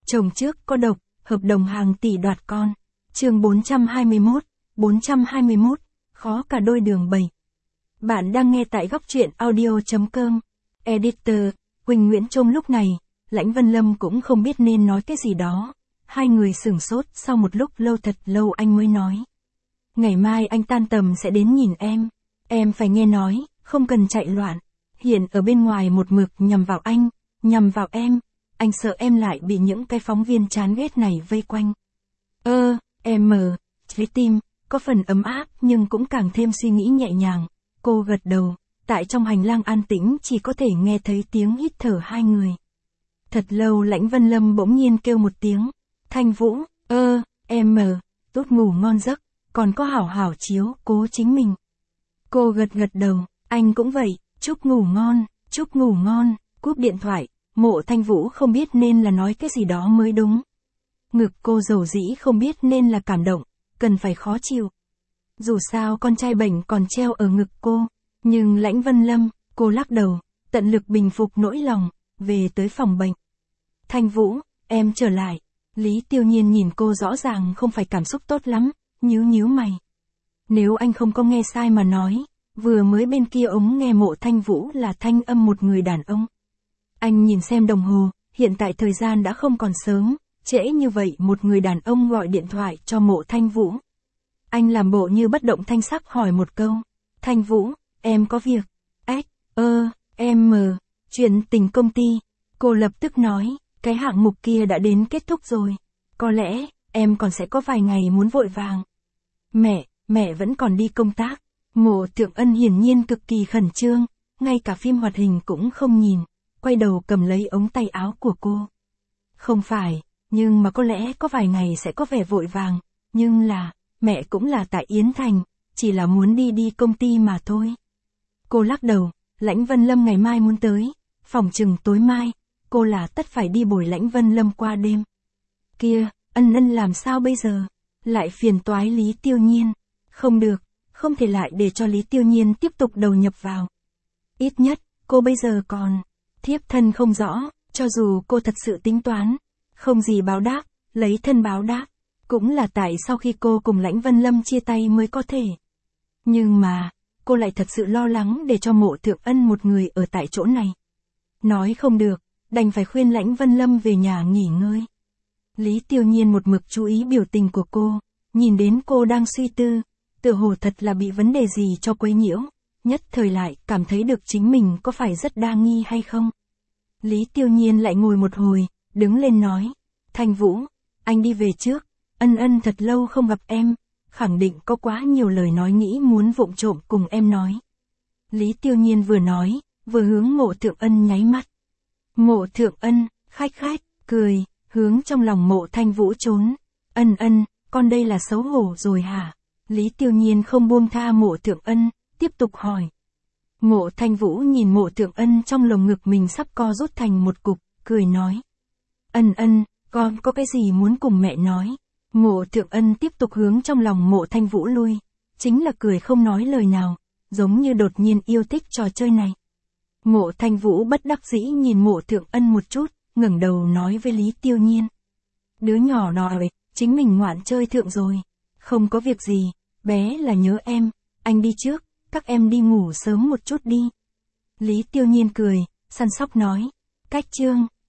Chồng trước có độc, hợp đồng hàng tỷ đoạt con. Chương 421, khó cả đôi đường bầy. Bạn đang nghe tại góc truyện audio.com. Editor, Quỳnh Nguyễn Trông. Lúc này, Lãnh Vân Lâm cũng không biết nên nói cái gì đó. Hai người sửng sốt, sau một lúc lâu thật lâu anh mới nói. Ngày mai anh tan tầm sẽ đến nhìn em. Em phải nghe nói, không cần chạy loạn. Hiện ở bên ngoài một mực nhằm vào anh, nhằm vào em. Anh sợ em lại bị những cái phóng viên chán ghét này vây quanh. Trái tim, có phần ấm áp nhưng cũng càng thêm suy nghĩ nhẹ nhàng. Cô gật đầu, tại trong hành lang an tĩnh chỉ có thể nghe thấy tiếng hít thở hai người. Thật lâu Lãnh Vân Lâm bỗng nhiên kêu một tiếng. Thanh Vũ, tốt ngủ ngon giấc, còn có hảo hảo chiếu cố chính mình. Cô gật đầu, anh cũng vậy, chúc ngủ ngon, cúp điện thoại. Mộ Thanh Vũ không biết nên là nói cái gì đó mới đúng. Ngực cô dầu dĩ không biết nên là cảm động, cần phải khó chịu. Dù sao con trai bệnh còn treo ở ngực cô, nhưng Lãnh Vân Lâm, cô lắc đầu, tận lực bình phục nỗi lòng, về tới phòng bệnh. Thanh Vũ, em trở lại. Lý Tiêu Nhiên nhìn cô rõ ràng không phải cảm xúc tốt lắm, nhíu mày. Nếu anh không có nghe sai mà nói, vừa mới bên kia ống nghe Mộ Thanh Vũ là thanh âm một người đàn ông. Anh nhìn xem đồng hồ, hiện tại thời gian đã không còn sớm, trễ như vậy một người đàn ông gọi điện thoại cho Mộ Thanh Vũ. Anh làm bộ như bất động thanh sắc hỏi một câu. Thanh Vũ, em có việc. Chuyện tình công ty. Cô lập tức nói, cái hạng mục kia đã đến kết thúc rồi. Có lẽ, em còn sẽ có vài ngày muốn vội vàng. Mẹ vẫn còn đi công tác. Mộ Thượng Ân hiển nhiên cực kỳ khẩn trương, ngay cả phim hoạt hình cũng không nhìn. Quay đầu cầm lấy ống tay áo của cô. Không phải, nhưng mà có lẽ có vài ngày sẽ có vẻ vội vàng, nhưng là, mẹ cũng là tại Yến Thành, chỉ là muốn đi công ty mà thôi. Cô lắc đầu, Lãnh Vân Lâm ngày mai muốn tới, phòng chừng tối mai, cô là tất phải đi bồi Lãnh Vân Lâm qua đêm. Kia, ân làm sao bây giờ? Lại phiền toái Lý Tiêu Nhiên. Không được, không thể lại để cho Lý Tiêu Nhiên tiếp tục đầu nhập vào. Ít nhất, cô bây giờ còn thiếp thân không rõ, cho dù cô thật sự tính toán, không gì báo đáp, lấy thân báo đáp, cũng là tại sau khi cô cùng Lãnh Vân Lâm chia tay mới có thể. Nhưng mà, cô lại thật sự lo lắng để cho Mộ Thượng Ân một người ở tại chỗ này. Nói không được, đành phải khuyên Lãnh Vân Lâm về nhà nghỉ ngơi. Lý Tiêu Nhiên một mực chú ý biểu tình của cô, nhìn đến cô đang suy tư, tựa hồ thật là bị vấn đề gì cho quấy nhiễu. Nhất thời lại cảm thấy được chính mình có phải rất đa nghi hay không. Lý Tiêu Nhiên lại ngồi một hồi, đứng lên nói. Thanh Vũ, anh đi về trước, ân thật lâu không gặp em, khẳng định có quá nhiều lời nói nghĩ muốn vụng trộm cùng em nói. Lý Tiêu Nhiên vừa nói, vừa hướng Mộ Thượng Ân nháy mắt. Mộ Thượng Ân, khách, cười, hướng trong lòng Mộ Thanh Vũ trốn. Ân, con đây là xấu hổ rồi hả? Lý Tiêu Nhiên không buông tha Mộ Thượng Ân, tiếp tục hỏi. Mộ Thanh Vũ nhìn Mộ Thượng Ân trong lồng ngực mình sắp co rút thành một cục, cười nói. Ân, con có cái gì muốn cùng mẹ nói? Mộ Thượng Ân tiếp tục hướng trong lòng Mộ Thanh Vũ lui, chính là cười không nói lời nào, giống như đột nhiên yêu thích trò chơi này. Mộ Thanh Vũ bất đắc dĩ nhìn Mộ Thượng Ân một chút, ngẩng đầu nói với Lý Tiêu Nhiên. Đứa nhỏ nói, chính mình ngoạn chơi thượng rồi. Không có việc gì, bé là nhớ em, anh đi trước, các em đi ngủ sớm một chút đi. Lý Tiêu Nhiên cười, săn sóc nói. Cách chương